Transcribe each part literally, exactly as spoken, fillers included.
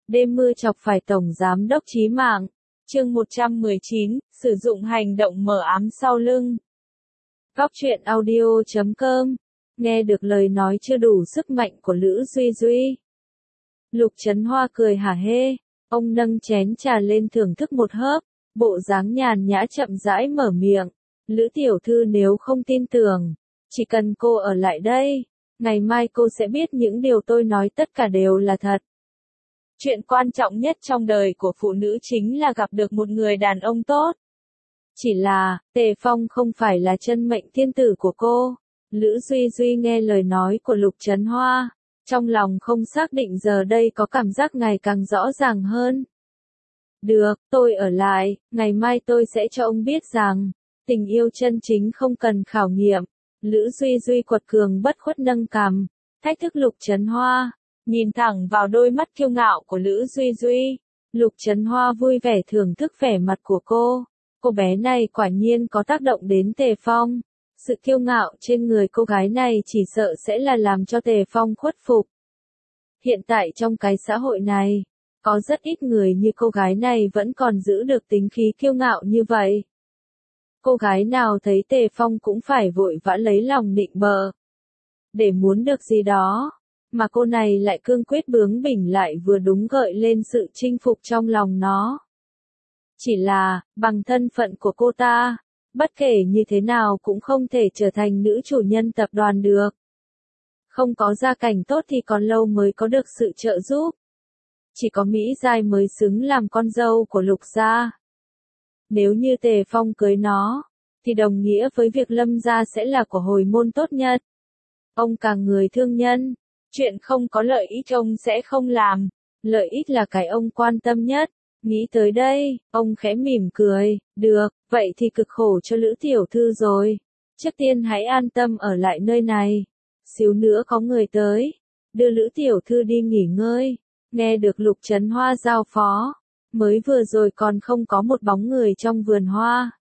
Đêm mưa chọc phải Tổng Giám đốc chí mạng. Chương một trăm mười chín, sử dụng hành động mờ ám sau lưng. Góc truyện audio chấm com. Nghe được lời nói chưa đủ sức mạnh của Lữ Duy Duy. Lục Trấn Hoa cười hả hê, ông nâng chén trà lên thưởng thức một hớp, bộ dáng nhàn nhã chậm rãi mở miệng. Lữ tiểu thư nếu không tin tưởng, chỉ cần cô ở lại đây, ngày mai cô sẽ biết những điều tôi nói tất cả đều là thật. Chuyện quan trọng nhất trong đời của phụ nữ chính là gặp được một người đàn ông tốt. Chỉ là, Tề Phong không phải là chân mệnh thiên tử của cô. Lữ Duy Duy nghe lời nói của Lục Trấn Hoa, trong lòng không xác định giờ đây có cảm giác ngày càng rõ ràng hơn. Được, tôi ở lại, ngày mai tôi sẽ cho ông biết rằng, tình yêu chân chính không cần khảo nghiệm. Lữ Duy Duy quật cường bất khuất nâng cằm, thách thức Lục Trấn Hoa, nhìn thẳng vào đôi mắt kiêu ngạo của Lữ Duy Duy. Lục Trấn Hoa vui vẻ thưởng thức vẻ mặt của cô. Cô bé này quả nhiên có tác động đến Tề Phong. Sự kiêu ngạo trên người cô gái này chỉ sợ sẽ là làm cho Tề Phong khuất phục. Hiện tại trong cái xã hội này, có rất ít người như cô gái này vẫn còn giữ được tính khí kiêu ngạo như vậy. Cô gái nào thấy Tề Phong cũng phải vội vã lấy lòng nịnh bợ. Để muốn được gì đó, mà cô này lại cương quyết bướng bỉnh lại vừa đúng gợi lên sự chinh phục trong lòng nó. Chỉ là, bằng thân phận của cô ta, bất kể như thế nào cũng không thể trở thành nữ chủ nhân tập đoàn được. Không có gia cảnh tốt thì còn lâu mới có được sự trợ giúp. Chỉ có Mỹ Giai mới xứng làm con dâu của Lục gia. Nếu như Tề Phong cưới nó, thì đồng nghĩa với việc Lâm gia sẽ là của hồi môn tốt nhất. Ông càng người thương nhân, chuyện không có lợi ích ông sẽ không làm, lợi ích là cái ông quan tâm nhất. Nghĩ tới đây, ông khẽ mỉm cười, được, vậy thì cực khổ cho Lữ tiểu thư rồi. Trước tiên hãy an tâm ở lại nơi này. Xíu nữa có người tới, đưa Lữ tiểu thư đi nghỉ ngơi. Nghe được Lục Trấn Hoa giao phó, mới vừa rồi còn không có một bóng người trong vườn hoa.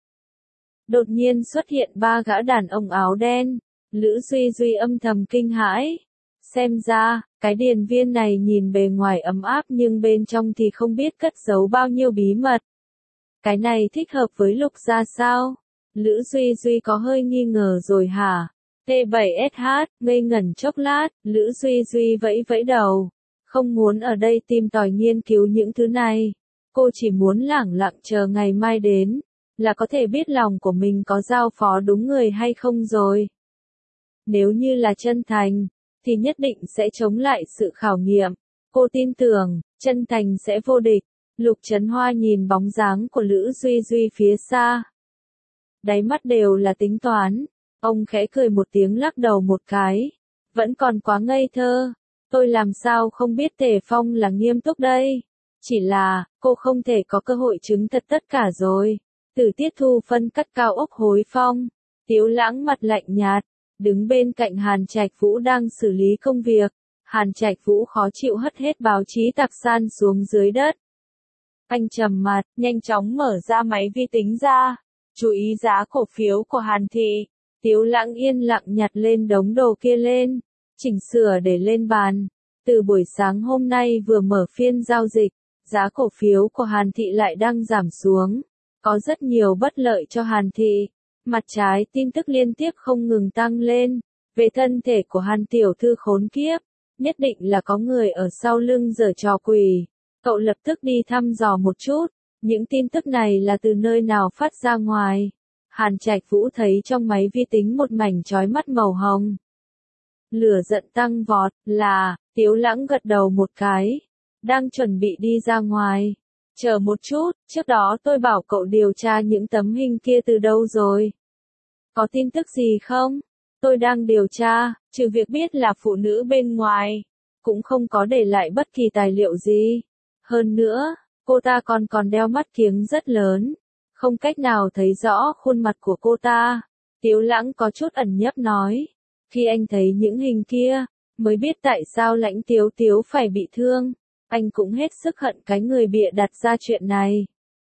Đột nhiên xuất hiện ba gã đàn ông áo đen. Lữ Duy Duy âm thầm kinh hãi. Xem ra, cái điền viên này nhìn bề ngoài ấm áp nhưng bên trong thì không biết cất giấu bao nhiêu bí mật. Cái này thích hợp với Lục gia sao? Lữ Duy Duy có hơi nghi ngờ rồi hả? T bảy S H, ngây ngẩn chốc lát, Lữ Duy Duy vẫy vẫy đầu. Không muốn ở đây tìm tòi nghiên cứu những thứ này. Cô chỉ muốn lẳng lặng chờ ngày mai đến, là có thể biết lòng của mình có giao phó đúng người hay không rồi. Nếu như là chân thành, thì nhất định sẽ chống lại sự khảo nghiệm. Cô tin tưởng, chân thành sẽ vô địch. Lục Trấn Hoa nhìn bóng dáng của Lữ Duy Duy phía xa. Đáy mắt đều là tính toán. Ông khẽ cười một tiếng lắc đầu một cái. Vẫn còn quá ngây thơ. Tôi làm sao không biết Tề Phong là nghiêm túc đây. Chỉ là, cô không thể có cơ hội chứng thật tất cả rồi. Từ Tiết Thu phân cắt cao ốc hối phong. Tiếu Lãng mặt lạnh nhạt. Đứng bên cạnh Hàn Trạch Vũ đang xử lý công việc. Hàn Trạch Vũ khó chịu hất hết báo chí tạp san xuống dưới đất. Anh trầm mặt, nhanh chóng mở ra máy vi tính ra. Chú ý giá cổ phiếu của Hàn Thị. Tiếu Lãng yên lặng nhặt lên đống đồ kia lên. Chỉnh sửa để lên bàn. Từ buổi sáng hôm nay vừa mở phiên giao dịch, giá cổ phiếu của Hàn Thị lại đang giảm xuống. Có rất nhiều bất lợi cho Hàn Thị. Mặt trái tin tức liên tiếp không ngừng tăng lên. Về thân thể của Hàn tiểu thư khốn kiếp, nhất định là có người ở sau lưng giở trò quỷ. Cậu lập tức đi thăm dò một chút, những tin tức này là từ nơi nào phát ra ngoài. Hàn Trạch Vũ thấy trong máy vi tính một mảnh chói mắt màu hồng. Lửa giận tăng vọt, là, Tiếu Lãng gật đầu một cái. Đang chuẩn bị đi ra ngoài. Chờ một chút, trước đó tôi bảo cậu điều tra những tấm hình kia từ đâu rồi? Có tin tức gì không? Tôi đang điều tra, trừ việc biết là phụ nữ bên ngoài. Cũng không có để lại bất kỳ tài liệu gì. Hơn nữa, cô ta còn còn đeo mắt kiếng rất lớn. Không cách nào thấy rõ khuôn mặt của cô ta. Tiếu Lãng có chút ẩn nhấp nói. Khi anh thấy những hình kia, mới biết tại sao Lãnh Tiếu Tiếu phải bị thương. Anh cũng hết sức hận cái người bịa đặt ra chuyện này.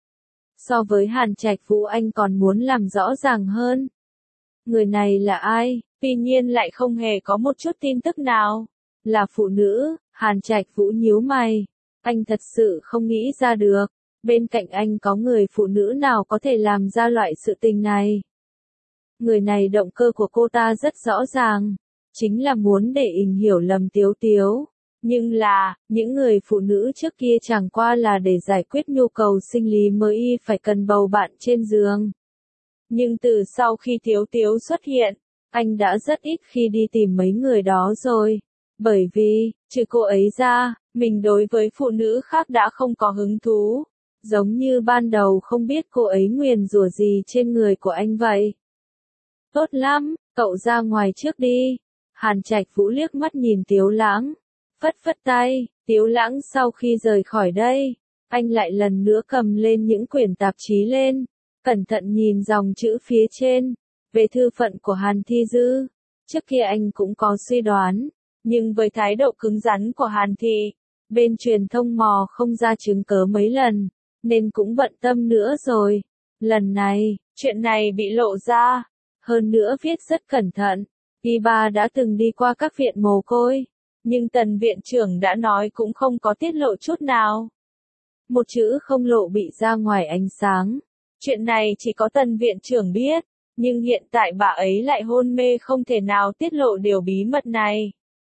So với Hàn Trạch Vũ anh còn muốn làm rõ ràng hơn. Người này là ai? Tuy nhiên lại không hề có một chút tin tức nào. Là phụ nữ, Hàn Trạch Vũ nhíu mày. Anh thật sự không nghĩ ra được, bên cạnh anh có người phụ nữ nào có thể làm ra loại sự tình này. Người này động cơ của cô ta rất rõ ràng, chính là muốn để Ình hiểu lầm Tiếu Tiếu. Nhưng là, những người phụ nữ trước kia chẳng qua là để giải quyết nhu cầu sinh lý mới y phải cần bầu bạn trên giường. Nhưng từ sau khi Tiếu Tiếu xuất hiện, anh đã rất ít khi đi tìm mấy người đó rồi. Bởi vì, trừ cô ấy ra, mình đối với phụ nữ khác đã không có hứng thú. Giống như ban đầu không biết cô ấy nguyền rủa gì trên người của anh vậy. Tốt lắm, cậu ra ngoài trước đi. Hàn Trạch Vũ liếc mắt nhìn Tiếu Lãng. Phất phất tay, Tiếu Lãng sau khi rời khỏi đây, anh lại lần nữa cầm lên những quyển tạp chí lên, cẩn thận nhìn dòng chữ phía trên, về thư phận của Hàn Thi Dư. Trước kia anh cũng có suy đoán, nhưng với thái độ cứng rắn của Hàn Thị, bên truyền thông mò không ra chứng cớ mấy lần, nên cũng bận tâm nữa rồi. Lần này, chuyện này bị lộ ra, hơn nữa viết rất cẩn thận. Y ba đã từng đi qua các viện mồ côi, nhưng tần viện trưởng đã nói cũng không có tiết lộ chút nào. Một chữ không lộ bị ra ngoài ánh sáng. Chuyện này chỉ có tần viện trưởng biết, nhưng hiện tại bà ấy lại hôn mê không thể nào tiết lộ điều bí mật này.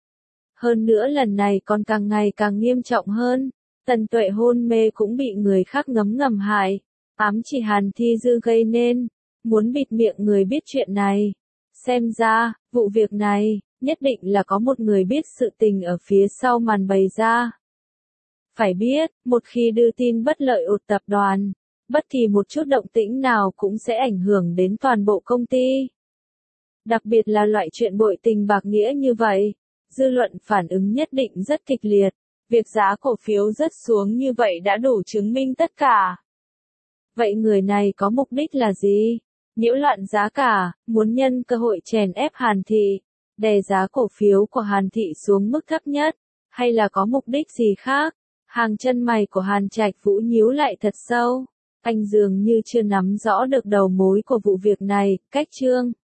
Hơn nữa lần này còn càng ngày càng nghiêm trọng hơn, Tần Tuệ hôn mê cũng bị người khác ngấm ngầm hại, ám chỉ Hàn Thi Dư gây nên, muốn bịt miệng người biết chuyện này. Xem ra, vụ việc này, nhất định là có một người biết sự tình ở phía sau màn bày ra. Phải biết, một khi đưa tin bất lợi ụt tập đoàn, bất kỳ một chút động tĩnh nào cũng sẽ ảnh hưởng đến toàn bộ công ty. Đặc biệt là loại chuyện bội tình bạc nghĩa như vậy, dư luận phản ứng nhất định rất kịch liệt. Việc giá cổ phiếu rớt xuống như vậy đã đủ chứng minh tất cả. Vậy người này có mục đích là gì? Nhiễu loạn giá cả, muốn nhân cơ hội chèn ép Hàn Thị, đè giá cổ phiếu của Hàn Thị xuống mức thấp nhất, hay là có mục đích gì khác? Hàng chân mày của Hàn Trạch Vũ nhíu lại thật sâu. Anh dường như chưa nắm rõ được đầu mối của vụ việc này. Cách chương